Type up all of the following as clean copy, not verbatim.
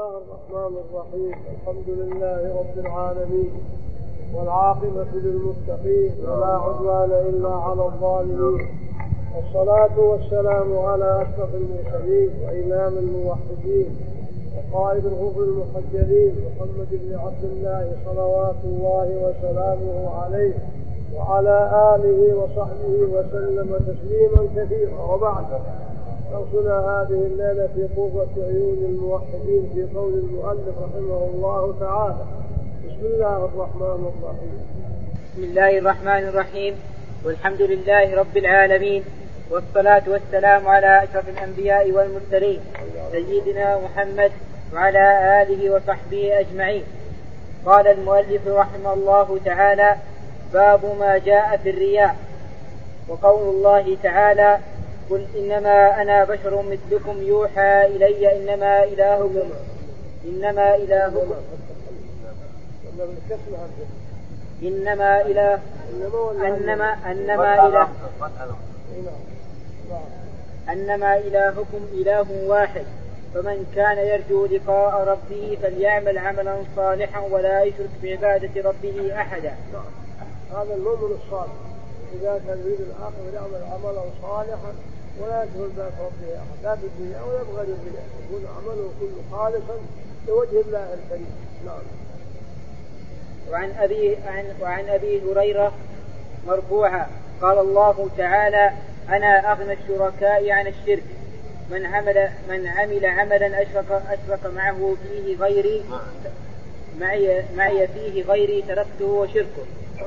الله الرحمن الرحيم. الحمد لله رب العالمين والعاقبة للمتقين ولا عدوان إلا على الظالمين، والصلاة والسلام على أشرف المرسلين وإمام الموحدين وقائد الغر المحجلين محمد بن عبد الله صلوات الله وسلامه عليه وعلى آله وصحبه وسلم تسليما كثيرا. وبعد، درسنا هذه الليلة في قرة عيون الموحدين في قول المؤلف رحمه الله تعالى. بسم الله الرحمن الرحيم. بسم الله الرحمن الرحيم، والحمد لله رب العالمين، والصلاة والسلام على أشرف الأنبياء والمرسلين سيدنا محمد وعلى آله وصحبه أجمعين. قال المؤلف رحمه الله تعالى: باب ما جاء في الرياء. وقول الله تعالى: قل إنما أنا بشر مثلكم يوحى إلي إنما إلهكم أنما إلهكم إله واحد، فمن كان يرجو لقاء ربه فليعمل عملا صالحا ولا يشرك بعبادة ربه أحدا. هذا المؤمن الصالح إذا كان يريد الآخرة يعمل عملا صالحا ولا يشرك بعبادة ربه أحدا، لا بالدنيا ولا بغير الدنيا، يكون عمله كله خالصا لوجه الله الكريم. نعم. وعن أبي هريرة مرفوعا قال الله تعالى: أنا أغنى الشركاء عن الشرك، من عمل عملا أشرك معه فيه غيري معي فيه غيري تركته وشركه.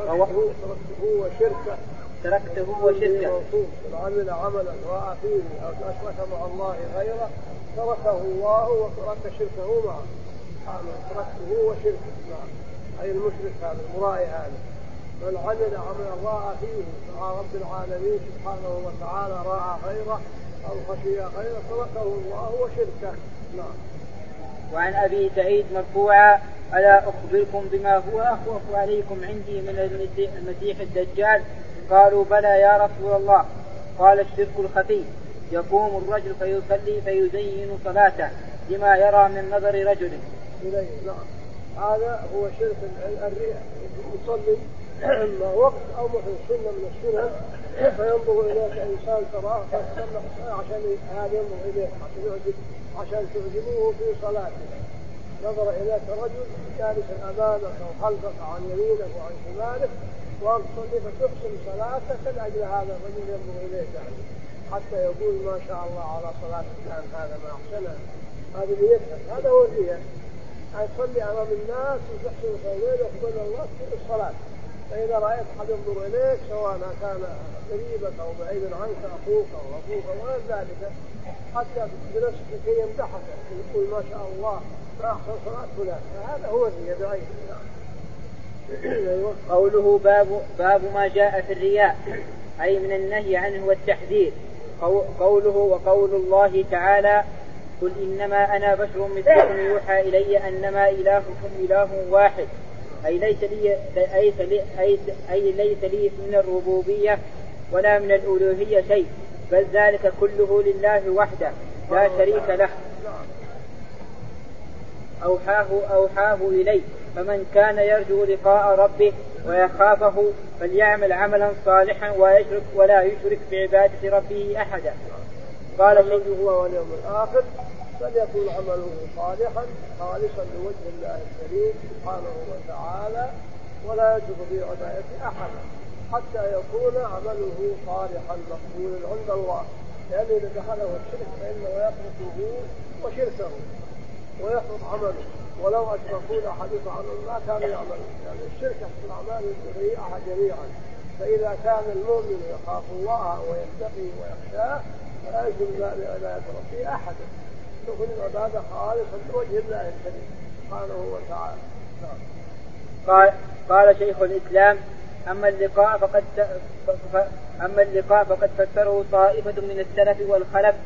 من عمل عملا رأى فيه أو أشرك مع الله غيره تركه الله وترك شركه معه. تركته وشركه معه، أي المشرك هذا المرائي هذا. من عمل عملا رأى فيه مع رب العالمين سبحانه وتعالى رأى غيره أو خشي غيره تركه الله وشركه. نعم. وعن أبي سعيد مرفوعا: ألا أخبركم بما هو أخوف عليكم عندي من المسيح الدجال؟ قالوا: بلى يا رسول الله. قال: الشرك الخفي، يقوم الرجل فيصلي فيزين صلاته لما يرى من نظر رجل إليه. نعم. هذا هو شرك الرياء، يصلي وقت أو مثل سنة من السنن فينظر إليك إنسان تراه عشان هذا ينظر إليك عشان تعجبوه في صلاته. نظر إليك رجل جالسا أمامك أو خلفك عن يمينك وعن شمالك وأنت تصلي فتحسن صلاتك لأجل هذا الرجل ينظر إليك حتى يقول ما شاء الله على صلاة الآن هذا ما أحسنها. هذا اللي يفهم، هذا هو الرياء، أن تصلي أمام الناس وتحسن صلاتك وقبل الله في الصلاة. فإذا رأيت أحد ينظر إليك سواء كان قريبك أو بعيدا عنك أخوك أو أبوك أو غير ذلك حتى بنفسك كي يمدحك يقول ما شاء الله ما أحسن صلاة فلان، هذا هو الرياء بعينه. قوله باب ما جاء في الرياء، أي من النهي عنه والتحذير. قوله وقول الله تعالى: قل إنما أنا بشر مثلكم يوحى إلي أنما إلهكم إله واحد، أي ليس لي من الربوبية ولا من الألوهية شيء، بل ذلك كله لله وحده لا شريك له. أوحاه إلي، فمن كان يرجو لقاء ربه ويخافه فليعمل عملا صالحا ولا يشرك بعبادة ربه أحدا. قال الذي هو واليوم الآخر فليكن عمله صالحا خالصا لوجه الله الكريم سبحانه وتعالى ولا يشرك بعبادة أحدا حتى يكون عمله صالحا مقبولا عند الله، لأن إذا دخله الشرك فإنه يتركه وشركه ويحبط عمله، ولو أشركوا لحدث عنه ما كانوا يعملون، يعني الشرك في الأعمال الشريعة جميعا. فإذا كان المؤمن يخاف الله ويتقي ويخشاه فلا يشرك بعبادة ربه أحدا، تكون العبادة خالصا لوجه الله الكريم سبحانه وتعالى. قال شيخ الإسلام: أما اللقاء فقد فسره طائفة من السلف والخلف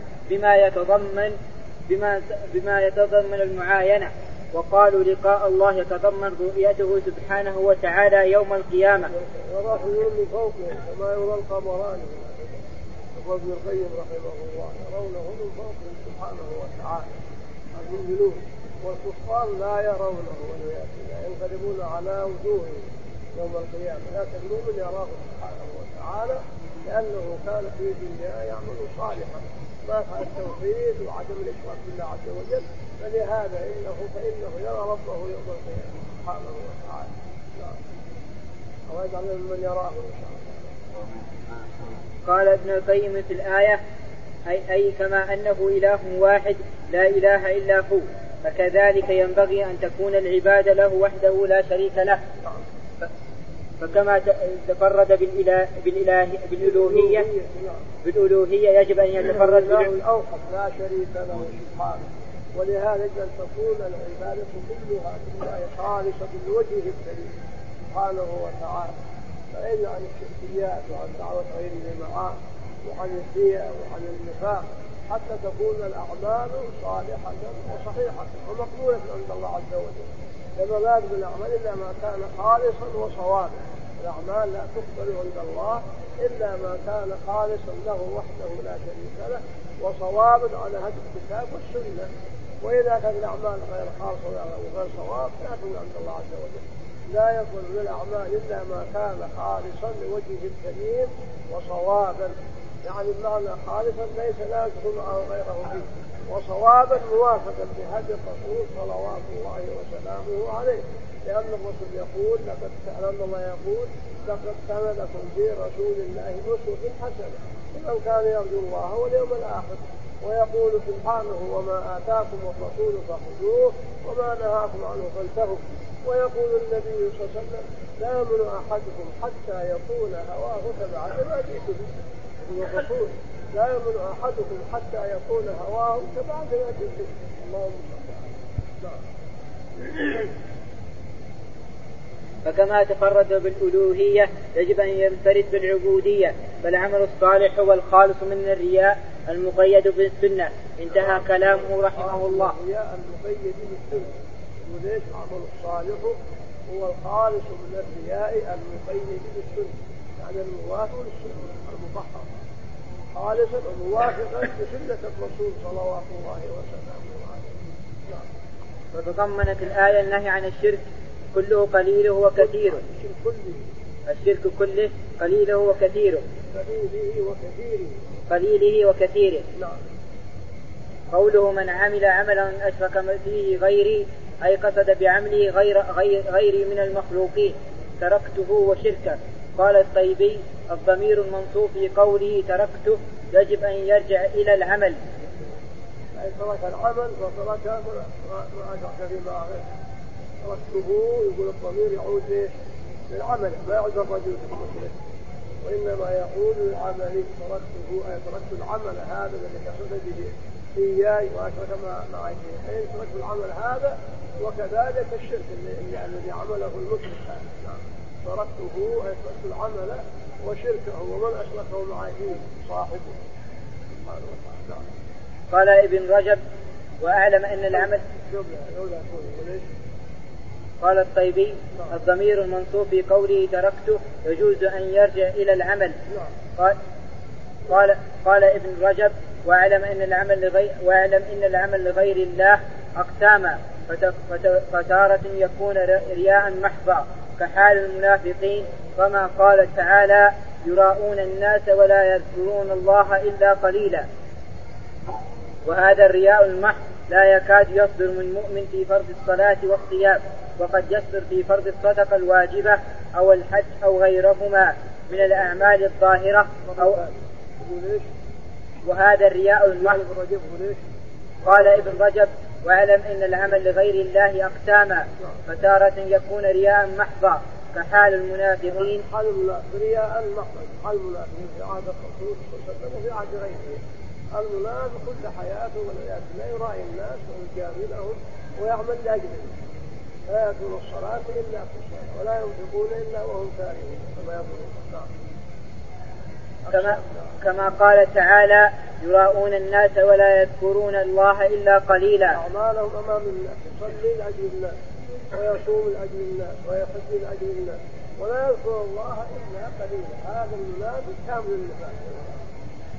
بما يتضمن المعاينة، وقالوا لقاء الله يتضمن رؤيته سبحانه وتعالى يوم القيامة. يرون من فوقهم كما يرى القمران، يقول ابن القيم رحمه الله: يرونه من فوقهم سبحانه وتعالى المؤمنون والكفار لا يرونه والعياذ بالله، ينقلبون على وجوههم يوم القيامة، لكن المؤمن يراه سبحانه وتعالى لأنه كان في الدنيا يعمل صالحا ما فعل التوحيد وعدم الإشراك بالله عز وجل، فلهذا فإنه يرى ربه يوم القيامة سبحانه وتعالى. ويجعل من يراه إن شاء الله. قال ابن القيم في الآية أي كما أنه إله واحد لا إله إلا هو، فكذلك ينبغي أن تكون العبادة له وحده لا شريك له. فكما تفرد بالألوهية يجب أن يتفرد بالأوحد لا شريك له سبحانه، ولهذا يجب أن تكون العبادة كلها لله خالصة بالوجه الكريم سبحانه وتعالى، فإن عن الشركيات وعن دعوة غيره معاه وعن الرياء وعن النفاق، حتى تكون الأعمال صالحة وصحيحة ومقبولة عند الله عز وجل. لما لا يقبل الأعمال إلا ما كان خالصا وصوابا، الأعمال لا تقبل عند الله إلا ما كان خالصا له وحده لا شريك له وصوابا على هدي الكتاب والسنة. وإذا كانت الأعمال غير خالصة وغير صواب لا تقبل عند الله عز وجل. لا يقبل من الأعمال إلا ما كان خالصا لوجهه الكريم وصوابا، يعني بمعنى خالصا ليس لا يدخل معه غيره فيه، وصوابا موافقا بهدي الرسول صلوات الله وسلامه عليه، لأن الرسول يقول لقد كان لكم في رسول الله أسوة حسنة لمن كان يرجو الله واليوم الآخر، ويقول سبحانه وما آتاكم الرسول فخذوه وما نهاكم عنه فانتهوا، ويقول النبي صلى الله عليه وسلم لا يؤمن أحدكم حتى يكون هواه تبعا لما جئت به، الرسول لا يؤمن أحدكم حتى يكون هواه تبعا لما جئت به. اللهم صل. فكما تفرد بالألوهية يجب أن ينفرد بالعبودية، فالعمل الصالح هو الخالص من الرياء المقيد بالسنة. انتهى كلامه رحمه الله. الرياء المقيد بالسنة، وليش العمل الصالح هو الخالص من الرياء المقيد بالسنة، يعني الموافق للسنة المطهرة خالصا وموافقا لسنة الرسول صلوات الله وسلامه عليه. فتضمنت الآية النهي عن الشرك كله قليله وكثيره. الشرك كله قليله وكثيره. قليله وكثيره. قوله من عمل عملا أشرك فيه غيري أي قصد بعمله غيري من المخلوقين تركته وشركه. قال الطيبي الضمير المنصوب في قوله تركته يجب أن يرجع إلى العمل. أي ترك العمل وترك ما أشرك فيما آخر. تركته يقول الضمير يعود للعمل ما يعود الرجل المشرك، وإنما يقول للعمل تركته أي تركت العمل هذا الذي قصد به إياي وأشرك معي فيه، أي تركت العمل هذا وكذلك الشرك الذي عمله المشرك هذا. تركته أي تركت العمل وشركه ومن أشركه معي فيه صاحبه سبحانه وتعالى. قال ابن رجب وأعلم أن العمل قال الطيبي الضمير المنصوب في قوله تركته يجوز أن يرجع إلى العمل. قال ابن رجب واعلم إن العمل لغير الله أقساما، فتارة يكون رياء محضا كحال المنافقين، كما قال تعالى يراؤون الناس ولا يذكرون الله إلا قليلا. وهذا الرياء المحض لا يكاد يصدر من مؤمن في فرض الصلاة والصيام، وقد يصدر في فرض الصدقة الواجبة أو الحج أو غيرهما من الأعمال الظاهرة وهذا الرياء المحض. قال ابن رجب واعلم إن العمل لغير الله أقساما، فتارة يكون رياء محضا كحال المنافقين. رياء محض حال المنافقين في عهد الرسول صلى الله عليه وسلم وفي عهد غيره. المنافق كل حياته والعياذ بالله يراعي الناس ويجامل لهم ويعمل لاجلهم، لا يأتون الصلاة إلا كسالى ولا ينفقون إلا وهم كارهون كما يقولون. كما قال تعالى يراؤون الناس ولا يذكرون الله إلا قليلا. أعمالهم أمام الناس، يصلي لأجل الناس ويصوم لأجل الناس ويحج لأجل الناس ولا يذكر الله إلا قليلا. هذا المنافق كامل النفاق.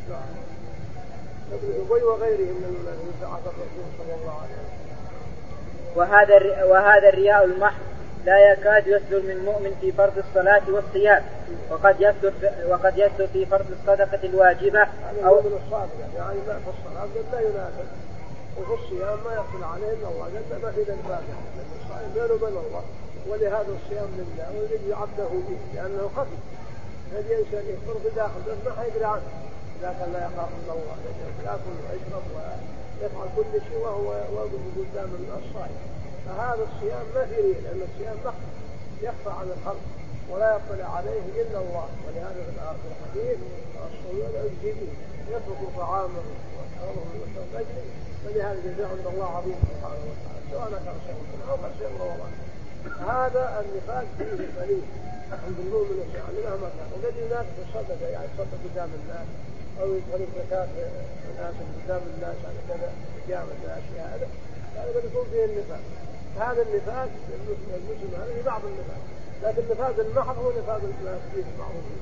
ابن أبي وغيرهم من المنافقين في عهد الرسول صلى الله عليه وسلم. وهذا الرياء المحض لا يكاد يصدر من مؤمن في فرض الصلاة والصيام، وقد يصدر في فرض الصدقة الواجبة أو من الصادقة، يعني ما في الصلاة لا ينافق، وفي الصيام ما يقبل عليه إلا الله، لأن ما في ذنب لأن الصائم بينه وبين الله، ولهذا الصيام لله والذي عبده به لأنه خفي. الذي إنسان يكفر بداخل ما حيدري عنه، لكن لا يخاف إلا الله، يأكل ويشرب ويفعل كل شيء وهو واقف قدام الصائم. فهذا الصيام ما في رياء، لأن الصيام يخفى عن الخلق ولا يطلع عليه إلا الله. ولهذا في الحديث الصيام الجديد يترك طعامه وشرابه وشرب أجله، فلهذا الجزاء عند الله عظيم سبحانه وتعالى سواء كان صيام أو كان صيام رمضان. هذا النفاق فيه قليل عند المؤمن يعني مهما كان. الذي ينافق الصدقة يعني يصدق قدام الناس أو يدخل الزكاة الناس قدام الناس على كذا قيامة الأشياء هذا قد يكون فيه النفاق. هذا النفاق المسلم هذا في بعض النفاق، لكن النفاق المحض هو نفاق المنافقين بعضهم.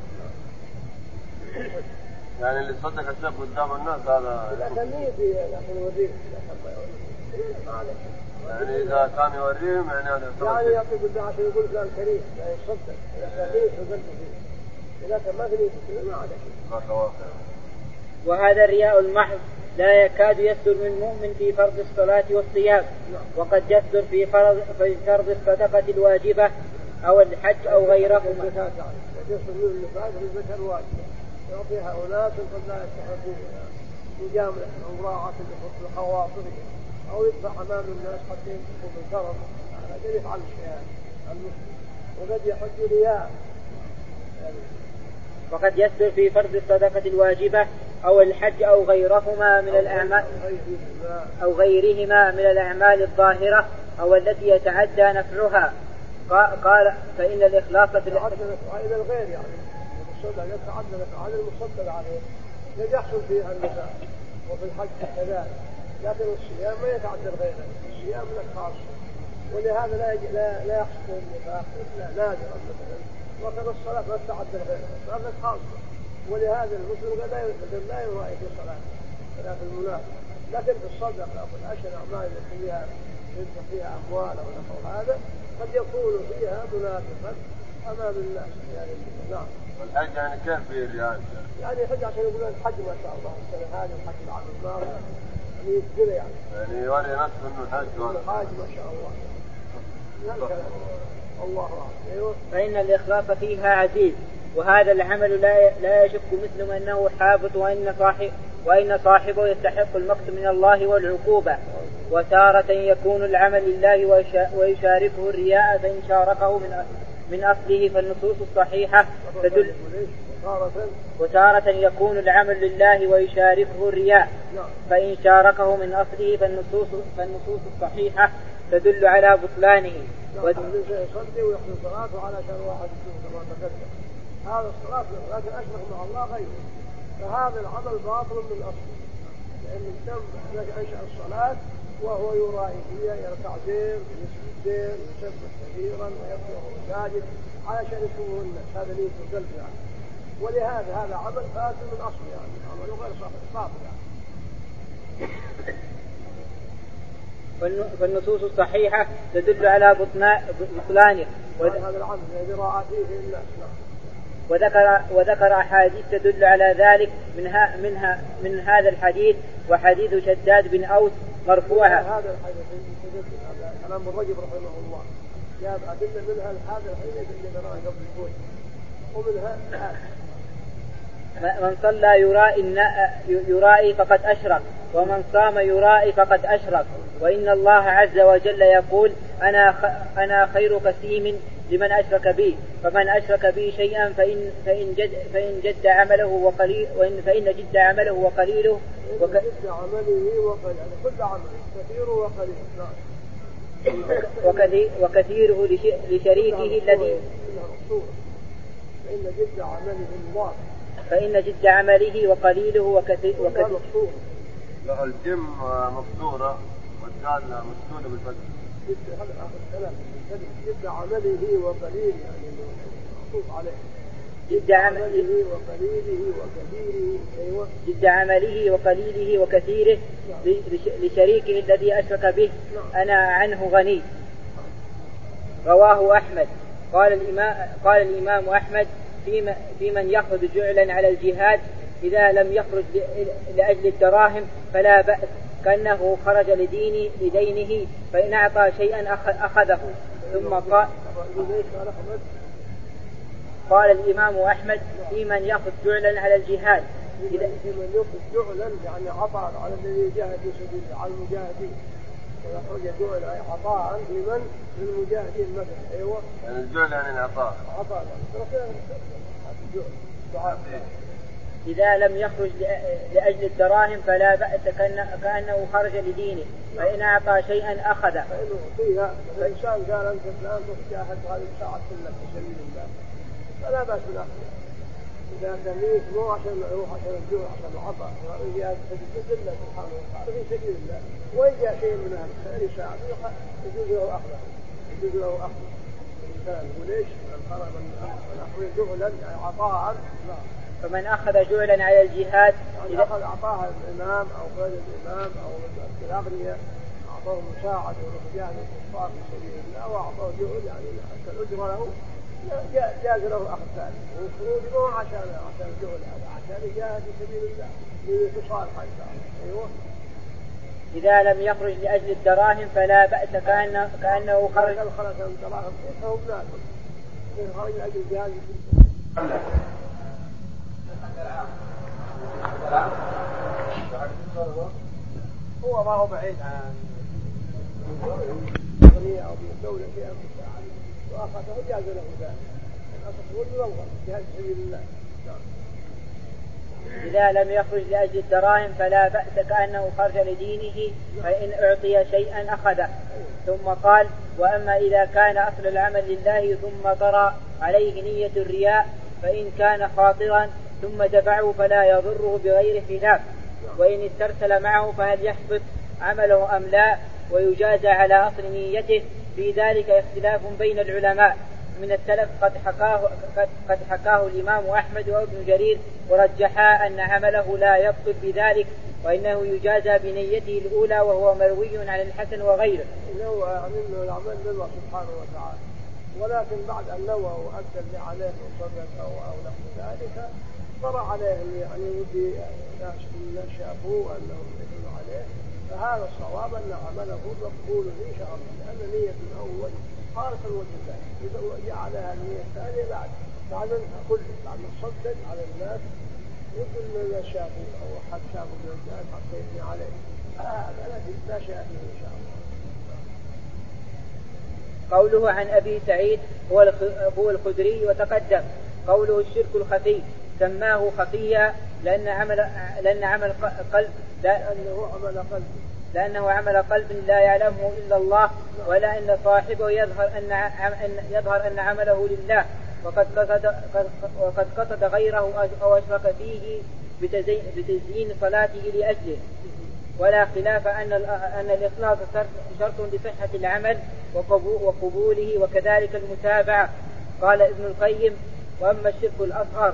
يعني اللي صدق الشيخ قدام الناس هذا لكن نيتي لكن يوريه يعني إذا كان يوريهم يعني يعطي قدام عشان يقول فلان كريم يعني يصدق إذا كريم فقلت فيه، إذا كان ما في نيتي ما عليك. وهذا الرياء المحض لا يكاد يصدر من مؤمن في فرض الصلاة والصيام، وقد يصدر في فرض الصدقة الواجبة أو الحج أو غيرهما. يصدر من النفاق في الزكاة الواجبة يعطيها أناس قد لا يستحقونها مجاملة أو مراعاة لخواطرهم أو يدفع أمام الناس حتى ينفقوا بالكرم. هذا يفعل الشيء المسلم. وقد يحج رياء. وقد يصدر في فرض الصدقة الواجبة أو الحج أو غيرهما من الأعمال أو غيرهما من الأعمال الظاهرة أو التي يتعدى نفعها. قال فإن الإخلاص في إلى الغير يعني الصدقة يتعدى نفعها على المصدق عليه الذي يحصل فيها النفاق، وفي الحج كذلك. لكن الصيام ما يتعدى الغير، الصيام لك خاص، ولهذا لا يحصل النفاق إلا نادرا مثلا. وكذا الصلاة ما تتعدى الغير، هذا خاص. ولهذا المسلم لا يرائي في صلاة ولا في المنافق. لكن في الصدقة وفي العشر أعمال التي فيها أموال أو نحو هذا قد يكون فيها منافقا أمام الناس يعني. نعم. والحج يعني كيف في الرياء؟ يعني حج عشان يقولون الحج ما شاء الله السنة هذه الحج العام الماضي يعني يكبر يعني يوري نفسه إنه الحج ما شاء الله. الله أعلم. فإن الإخلاص فيها عزيز، وهذا العمل لا يشك مسلم أنه حابط وإن صاحبه يستحق المقت من الله والعقوبة. وتارة يكون العمل لله ويشاركه الرياء، فإن شاركه من أصله فالنصوص الصحيحة تدل. وتارة يكون العمل لله ويشاركه الرياء، فإن شاركه من أصله فالنصوص الصحيحة تدل على بطلانه. يصلي ويحضر صلاته علشان واحد يشوف كما تقدم، هذا الصلاة لكن أشرك مع الله غيره، فهذا العمل باطل من أصله. لأن الدم أنشأ الصلاة وهو يرائي فيها، يركع زين ويسجد زين ويسبح كثيرا ويصلح ويساجد علشان يشوفه الناس، هذا نية القلب يعني. ولهذا هذا عمل فاسد من أصله يعني، عمله غير صحيح باطل يعني. فالنصوص الصحيحة تدل على بطلانه. هذا العمل يراعى فيه الناس. وذكر أحاديث تدل على ذلك من هذا الحديث وحديث شداد بن أوس مرفوعا. هذا الحديث كلام الرجل رحمه الله جاب أدلة منها هذا الحديث اللي نراه قبل الفوت، ومنها من صلى يرائي فقد أشرك، ومن صام يرائي فقد أشرك، وإن الله عز وجل يقول أنا خير قسيم لمن أشرك بي، فمن أشرك بي شيئا فإن جد عمله وقليل فإن جد عمله وقليله جد عمله وقليل كل عمل كثير وقليل وكثيره لشريكه الذي فإن جد عمله وقليله وكثير لا الجم مقصورة والدال مسدودة بالفتح. هذا آخر كلام جد عمله وقليل يعني مخصوص عليه. جد عمله وقليله وكثيره. أيوة. جد عمله وقليله وكثيره لشريكه الذي أشرك به أنا عنه غني. رواه أحمد. قال الإمام أحمد في من يخرج جعلا على الجهاد إذا لم يخرج لأجل الدراهم فلا بأس كأنه خرج لدينه فإن أعطى شيئا أخذه. ثم قال الإمام أحمد في من يخرج جعلا على الجهاد في من يخرج جعلا يعني عطاء على الذي يجاهد في سبيل الله على المجاهدين ويخرج جعلا عطاء لمن للمجاهدين مثلا. أيوة. يعني الجعل يعني العطاء. عطاء إذا لم يخرج لأجل الدراهم فلا بأس كأنه خرج لدينه فإن أعطى شيئا أخذه. فإنه فيها الإنسان قال أنت الآن تجاهد هذه الساعة كلها في سبيل الله فلا بأس من أخذه. إذا تميت مو عشان يروح عشان الجوع عشان العطاء وإذا تجد الله سبحانه وتعالى في سبيل الله وإن جاء شيء من هذا الخير يساعد يجوز له أخذه. يجوز له أخذه. الإنسان يقول إيش من أخذ جعلا يعني عطاء. فمن أخذ جعلا على الجهاد إذا أخذ عطاها الإمام أو غير الإمام أو الأغنياء أعطوه مساعدة ورجال الكفار في سبيل الله وأعطوه جعل يعني كالأجر له جاز له أخذ ذلك وخروج مو عشان الجعل هذا عشان يجاهد في سبيل الله لتصالح إنسان. أيوة. إذا لم يخرج لأجل الدراهم فلا بأس كأنه خرج الدراهم فهو بناكم خرج لأجل الجهاد. هو ما هو بعيد عن الدنيا أو بالدولة شيئا مساعدة وأخذه جاز له ذلك. الأصل هو المنظر جهاد سبيل الله. إذا لم يخرج لأجل الدراهم فلا بأس كأنه خرج لدينه فإن أعطي شيئا أخذه. ثم قال وأما إذا كان أصل العمل لله ثم طرأ عليه نية الرياء فإن كان خاطرا ثم دفعه فلا يضره بغير خلاف. وإن استرسل معه فهل يحبط عمله أم لا ويجازى على أصل نيته. في ذلك اختلاف بين العلماء من السلف قد حكاه الإمام أحمد وابن جرير ورجحا أن عمله لا يبطل بذلك وإنه يجازى بنيته الأولى وهو مروي عن الحسن وغيره. إنه أنه العمل لله سبحانه وتعالى ولكن بعد أن نوى وأدى اللي عليه وصدق أو نحو ذلك طرأ عليه يعني ودي الناس شافوه أنهم يدلوا عليه فهذا الصواب أن عمله مقبول إن شاء الله لأن نية الأول خالص الوجه الثاني إذا جعلها النية الثانية بعد كل بعد الصدق على الناس يقول لا شافوا أو حد شافوا من الناس حتى يبني عليه هذا لا شيء إن شاء الله. قوله عن أبي سعيد هو الخدري وتقدم. قوله الشرك الخفي سماه خفيا لأنه عمل قلب لا يعلمه إلا الله ولا أن صاحبه يظهر أن عمله لله وقد قصد غيره أو أشرك فيه بتزيين صلاته لأجله. ولا خلاف أن الإخلاص شرط لصحة العمل وقبوله وكذلك المتابعة. قال ابن القيم وأما الشرك الأصغر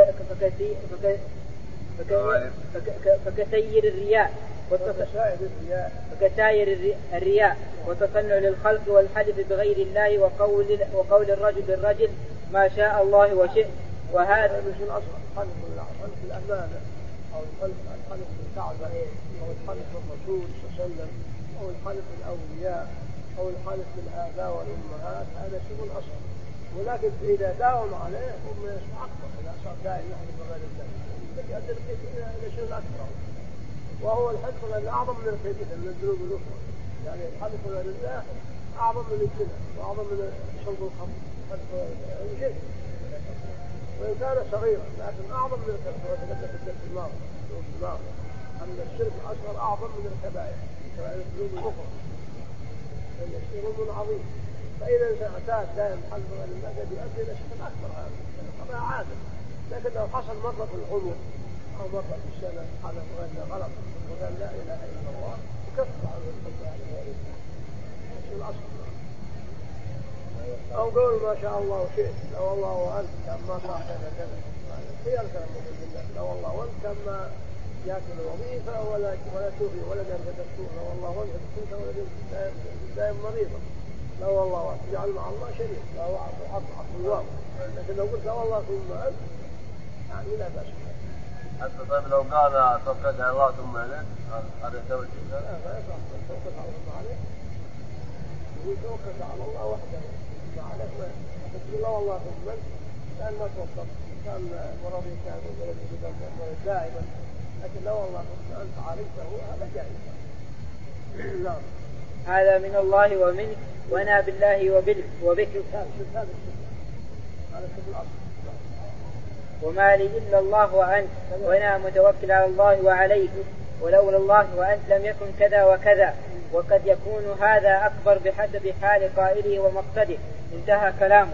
فكسائر الرياء والتصنع للخلق والحلف بغير الله وقول الرجل ما شاء الله وشئت. وهذا مش الأصغر خلف الأمانة أو الخلف بالكعبة أو الخلف بالرسول صلى الله عليه وسلم أو الخلف بالأولياء أو الخلف بالآباء والأمهات هذا شيء أصغر. ولكن إذا داوم عليه هم يسمع أكبر إذا صار دائما يحلف بغير الله يؤدي إلى شيء أكبر وهو الحلف الذي أعظم من الكبيرة من الذنوب الأخرى. يعني الحلف بغير الله أعظم من الزنا وأعظم من شرب الخمر شيء وإن كان صغيرا لكن أعظم من الكبيرة وتبدأ في الدرس الماضي أن الشرك الأصغر أعظم من الكبائر الذنوب الأخرى لأن الشيء ظلم عظيم. فإذا اعتاد دائما حلف غير الله قد يؤدي إلى شيء أكبر هذا عادة. لكن لو حصل مرة في العمر أو مرة في السنة حلف غير الله غلط وقال لا إله إلا الله وكفر عنه الحب على ذلك الشيء الأصغر. أو قول ما شاء الله وشئت، لا والله وأنت ما صح كذا كذا، خيار كلام بالله، لا والله وأنت ما يأكل الوظيفة ولا توفي ولا درجة السوء، لا والله وأنت كنت ولا دائما مريضة، لا والله وأنت تجعل مع الله شريك، لا وحط الواو، لكن لو قلت لا والله ثم أنت يعني لا بأس. حتى طيب لو قال توكلت على الله ثم عليك هذا يسوي شيء؟ لا يصح توكلت على الله عليك، يقول توكلت على الله وحده ما عليك، ما تقول لا والله ثم أنت كان ما توكلت، كان مرضي كان ولد دائما، لكن لا والله ثم أنت عالجته هذا جائز. نعم. هذا من الله ومنك وانا بالله وبك وما لي إلا الله وأنت وأنا متوكل على الله وعليك ولولا الله وأنت لم يكن كذا وكذا، وقد يكون هذا أكبر بحسب حال قائله ومقصده. انتهى كلامه.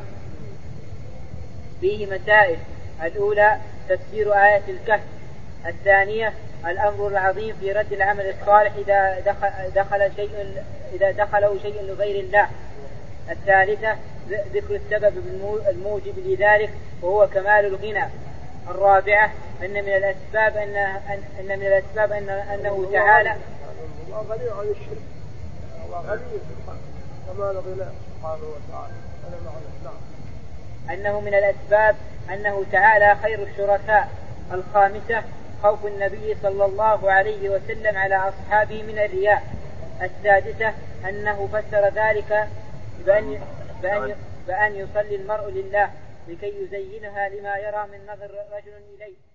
فيه مسائل: الأولى تفسير آية الكهف. الثانية الأمر العظيم في رد العمل الصالح إذا دخله شيء لغير الله. الثالثة ذكر السبب الموجب لذلك وهو كمال الغنى. الرابعة أن من الأسباب أنه تعالى الله غني عن الشرك، الله غني كمال الغنى سبحانه وتعالى. أنه من الأسباب أنه تعالى خير الشركاء. الخامسة خوف النبي صلى الله عليه وسلم على أصحابه من الرياء. السادسة أنه فسر ذلك بأن يصلي المرء لله لكي يزينها لما يرى من نظر رجل إليه.